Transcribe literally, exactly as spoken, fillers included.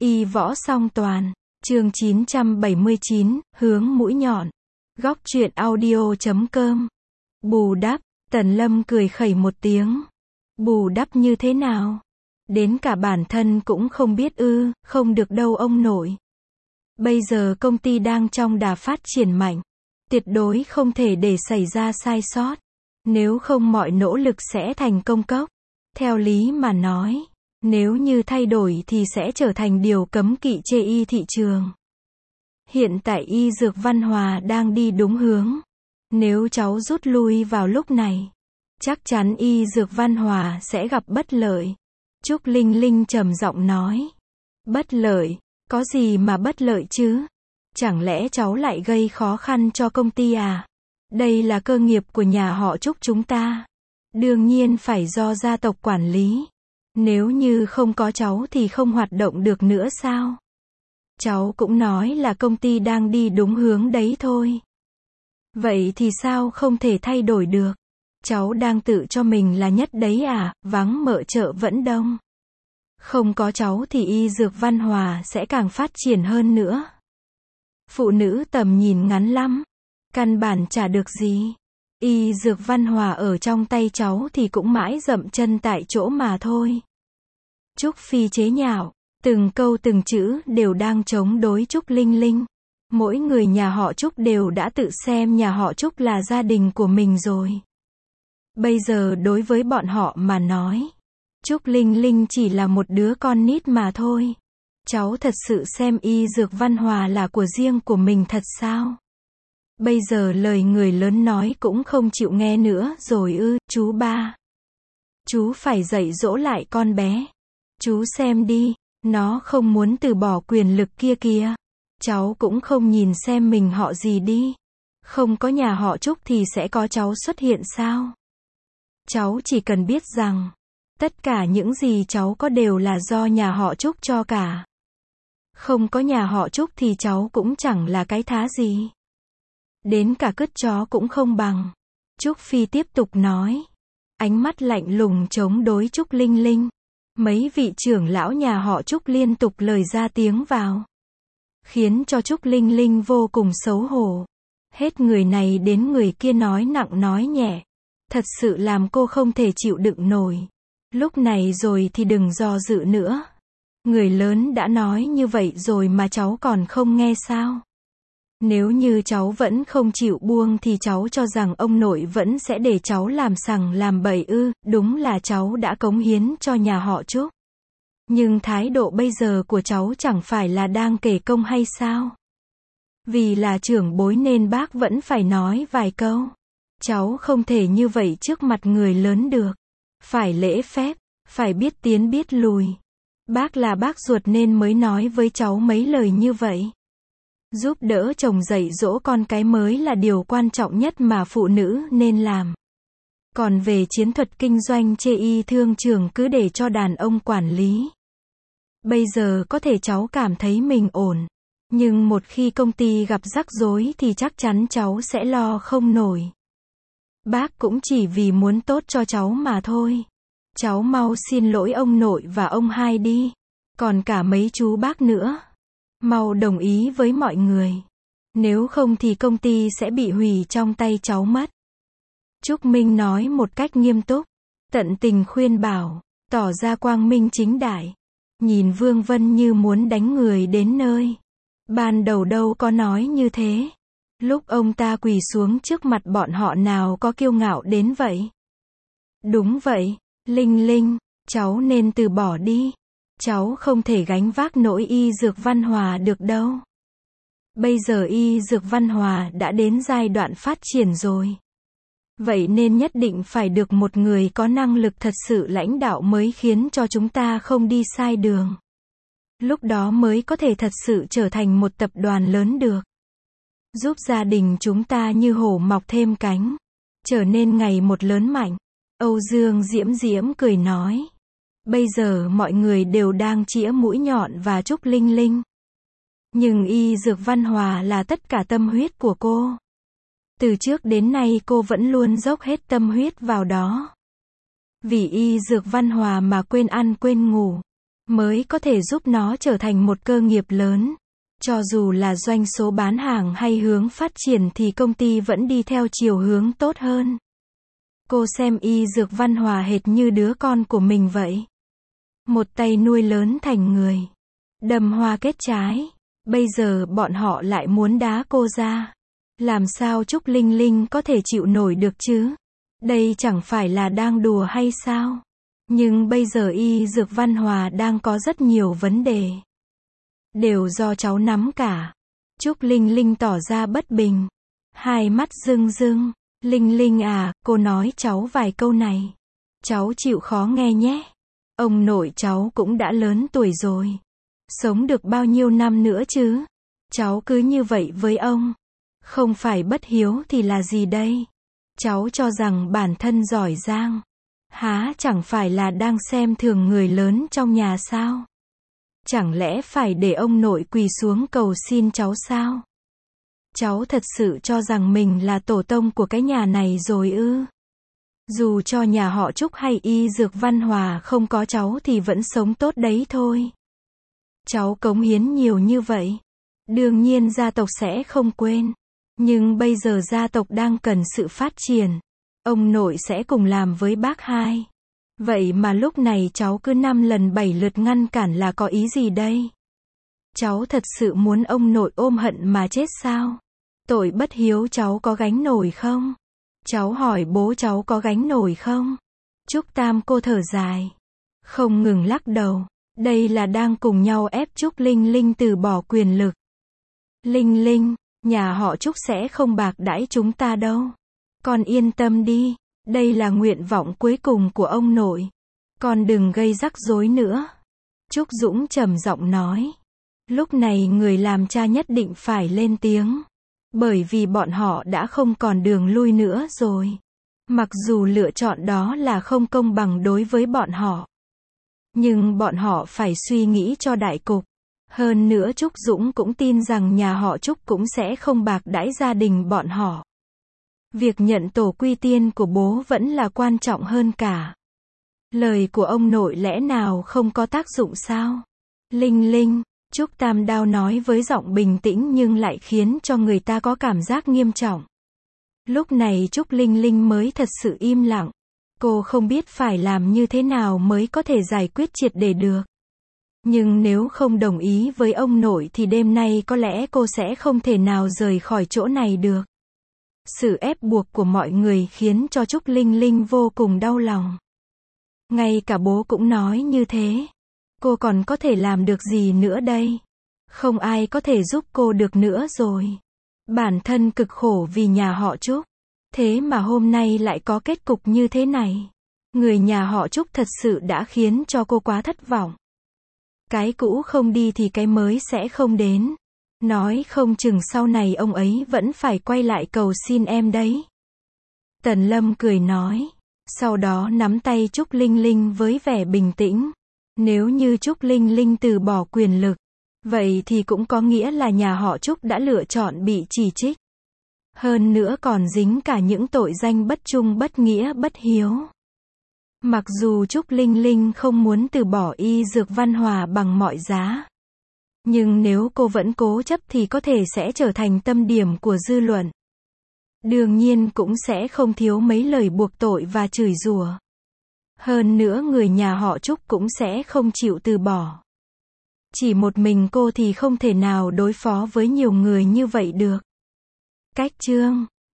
Y võ song toàn. Chương chín trăm bảy mươi chín, hướng mũi nhọn. Góc truyện audio chấm com. Bù đắp, Tần Lâm cười khẩy một tiếng. Bù đắp như thế nào? Đến cả bản thân cũng không biết ư, không được đâu ông nội. Bây giờ công ty đang trong đà phát triển mạnh. Tuyệt đối không thể để xảy ra sai sót. Nếu không mọi nỗ lực sẽ thành công cốc. Theo lý mà nói, nếu như thay đổi thì sẽ trở thành điều cấm kỵ chê y thị trường. Hiện tại y dược Văn Hòa đang đi đúng hướng. Nếu cháu rút lui vào lúc này, chắc chắn y dược Văn Hòa sẽ gặp bất lợi. Trúc Linh Linh trầm giọng nói. Bất lợi? Có gì mà bất lợi chứ? Chẳng lẽ cháu lại gây khó khăn cho công ty à? Đây là cơ nghiệp của nhà họ Trúc chúng ta. Đương nhiên phải do gia tộc quản lý. Nếu như không có cháu thì không hoạt động được nữa sao? Cháu cũng nói là công ty đang đi đúng hướng đấy thôi. Vậy thì sao không thể thay đổi được? Cháu đang tự cho mình là nhất đấy à, vắng mợ chợ vẫn đông. Không có cháu thì y dược Văn Hòa sẽ càng phát triển hơn nữa. Phụ nữ tầm nhìn ngắn lắm. Căn bản chả được gì. Y dược Văn Hòa ở trong tay cháu thì cũng mãi dậm chân tại chỗ mà thôi. Trúc Phi chế nhạo, từng câu từng chữ đều đang chống đối Trúc Linh Linh. Mỗi người nhà họ Trúc đều đã tự xem nhà họ Trúc là gia đình của mình rồi. Bây giờ đối với bọn họ mà nói, Trúc Linh Linh chỉ là một đứa con nít mà thôi. Cháu thật sự xem y dược Văn Hòa là của riêng của mình thật sao? Bây giờ lời người lớn nói cũng không chịu nghe nữa rồi ư, chú ba. Chú phải dạy dỗ lại con bé. Chú xem đi, nó không muốn từ bỏ quyền lực kia kìa. Cháu cũng không nhìn xem mình họ gì đi. Không có nhà họ Trúc thì sẽ có cháu xuất hiện sao? Cháu chỉ cần biết rằng, tất cả những gì cháu có đều là do nhà họ Trúc cho cả. Không có nhà họ Trúc thì cháu cũng chẳng là cái thá gì. Đến cả cứt chó cũng không bằng. Trúc Phi tiếp tục nói. Ánh mắt lạnh lùng chống đối Trúc Linh Linh. Mấy vị trưởng lão nhà họ Trúc liên tục lời ra tiếng vào. Khiến cho Trúc Linh Linh vô cùng xấu hổ. Hết người này đến người kia nói nặng nói nhẹ. Thật sự làm cô không thể chịu đựng nổi. Lúc này rồi thì đừng do dự nữa. Người lớn đã nói như vậy rồi mà cháu còn không nghe sao? Nếu như cháu vẫn không chịu buông thì cháu cho rằng ông nội vẫn sẽ để cháu làm sằng làm bậy ư, đúng là cháu đã cống hiến cho nhà họ Trúc. Nhưng thái độ bây giờ của cháu chẳng phải là đang kể công hay sao? Vì là trưởng bối nên bác vẫn phải nói vài câu. Cháu không thể như vậy trước mặt người lớn được. Phải lễ phép, phải biết tiến biết lùi. Bác là bác ruột nên mới nói với cháu mấy lời như vậy. Giúp đỡ chồng dạy dỗ con cái mới là điều quan trọng nhất mà phụ nữ nên làm. Còn về chiến thuật kinh doanh chê y thương trường cứ để cho đàn ông quản lý. Bây giờ có thể cháu cảm thấy mình ổn. Nhưng một khi công ty gặp rắc rối thì chắc chắn cháu sẽ lo không nổi. Bác cũng chỉ vì muốn tốt cho cháu mà thôi. Cháu mau xin lỗi ông nội và ông hai đi. Còn cả mấy chú bác nữa. Mau đồng ý với mọi người. Nếu không thì công ty sẽ bị hủy trong tay cháu mất. Trúc Minh nói một cách nghiêm túc. Tận tình khuyên bảo. Tỏ ra quang minh chính đại. Nhìn Vương Vân như muốn đánh người đến nơi. Ban đầu đâu có nói như thế. Lúc ông ta quỳ xuống trước mặt bọn họ nào có kiêu ngạo đến vậy. Đúng vậy, Linh Linh, cháu nên từ bỏ đi. Cháu không thể gánh vác nỗi y dược Văn Hòa được đâu. Bây giờ y dược Văn Hòa đã đến giai đoạn phát triển rồi. Vậy nên nhất định phải được một người có năng lực thật sự lãnh đạo mới khiến cho chúng ta không đi sai đường. Lúc đó mới có thể thật sự trở thành một tập đoàn lớn được. Giúp gia đình chúng ta như hổ mọc thêm cánh. Trở nên ngày một lớn mạnh. Âu Dương Diễm Diễm cười nói. Bây giờ mọi người đều đang chĩa mũi nhọn và Trúc Linh Linh. Nhưng y dược Văn Hòa là tất cả tâm huyết của cô. Từ trước đến nay cô vẫn luôn dốc hết tâm huyết vào đó. Vì y dược Văn Hòa mà quên ăn quên ngủ. mới có thể giúp nó trở thành một cơ nghiệp lớn. Cho dù là doanh số bán hàng hay hướng phát triển thì công ty vẫn đi theo chiều hướng tốt hơn. Cô xem Y Dược Văn Hòa hệt như đứa con của mình vậy. Một tay nuôi lớn thành người. Đầm hoa kết trái. Bây giờ bọn họ lại muốn đá cô ra. Làm sao Trúc Linh Linh có thể chịu nổi được chứ? Đây chẳng phải là đang đùa hay sao? Nhưng bây giờ Y Dược Văn Hòa đang có rất nhiều vấn đề. Đều do cháu nắm cả. Trúc Linh Linh tỏ ra bất bình. Hai mắt rưng rưng. Linh Linh à, cô nói cháu vài câu này. Cháu chịu khó nghe nhé. Ông nội cháu cũng đã lớn tuổi rồi. Sống được bao nhiêu năm nữa chứ? Cháu cứ như vậy với ông. Không phải bất hiếu thì là gì đây? Cháu cho rằng bản thân giỏi giang. Há chẳng phải là đang xem thường người lớn trong nhà sao? Chẳng lẽ phải để ông nội quỳ xuống cầu xin cháu sao? Cháu thật sự cho rằng mình là tổ tông của cái nhà này rồi ư? Dù cho nhà họ Trúc hay Y Dược Văn Hòa không có cháu thì vẫn sống tốt đấy thôi. Cháu cống hiến nhiều như vậy. Đương nhiên gia tộc sẽ không quên. Nhưng bây giờ gia tộc đang cần sự phát triển. Ông nội sẽ cùng làm với bác hai. Vậy mà lúc này cháu cứ năm lần bảy lượt ngăn cản là có ý gì đây? Cháu thật sự muốn ông nội ôm hận mà chết sao? Tội bất hiếu cháu có gánh nổi không? Cháu hỏi bố cháu có gánh nổi không? Trúc Tam cô thở dài. Không ngừng lắc đầu. Đây là đang cùng nhau ép Trúc Linh Linh từ bỏ quyền lực. Linh Linh, nhà họ Trúc sẽ không bạc đãi chúng ta đâu. Con yên tâm đi. Đây là nguyện vọng cuối cùng của ông nội. Con đừng gây rắc rối nữa. Trúc Dũng trầm giọng nói. Lúc này người làm cha nhất định phải lên tiếng. Bởi vì bọn họ đã không còn đường lui nữa rồi. Mặc dù lựa chọn đó là không công bằng đối với bọn họ. Nhưng bọn họ phải suy nghĩ cho đại cục. Hơn nữa Trúc Dũng cũng tin rằng nhà họ Trúc cũng sẽ không bạc đãi gia đình bọn họ. Việc nhận tổ quy tiên của bố vẫn là quan trọng hơn cả. Lời của ông nội lẽ nào không có tác dụng sao? Linh Linh, Trúc Tam Đao nói với giọng bình tĩnh nhưng lại khiến cho người ta có cảm giác nghiêm trọng. Lúc này Trúc Linh Linh mới thật sự im lặng. Cô không biết phải làm như thế nào mới có thể giải quyết triệt để được. Nhưng nếu không đồng ý với ông nội thì đêm nay có lẽ cô sẽ không thể nào rời khỏi chỗ này được. Sự ép buộc của mọi người khiến cho Trúc Linh Linh vô cùng đau lòng. Ngay cả bố cũng nói như thế. Cô còn có thể làm được gì nữa đây? Không ai có thể giúp cô được nữa rồi. Bản thân cực khổ vì nhà họ Trúc. Thế mà hôm nay lại có kết cục như thế này. Người nhà họ Trúc thật sự đã khiến cho cô quá thất vọng. Cái cũ không đi thì cái mới sẽ không đến. Nói không chừng sau này ông ấy vẫn phải quay lại cầu xin em đấy. Tần Lâm cười nói. Sau đó nắm tay Trúc Linh Linh với vẻ bình tĩnh. Nếu như Trúc Linh Linh từ bỏ quyền lực, vậy thì cũng có nghĩa là nhà họ Trúc đã lựa chọn bị chỉ trích. Hơn nữa còn dính cả những tội danh bất trung bất nghĩa bất hiếu. Mặc dù Trúc Linh Linh không muốn từ bỏ Y Dược Văn Hòa bằng mọi giá. Nhưng nếu cô vẫn cố chấp thì có thể sẽ trở thành tâm điểm của dư luận. Đương nhiên cũng sẽ không thiếu mấy lời buộc tội và chửi rủa. Hơn nữa người nhà họ Trúc cũng sẽ không chịu từ bỏ. Chỉ một mình cô thì không thể nào đối phó với nhiều người như vậy được. Cách chương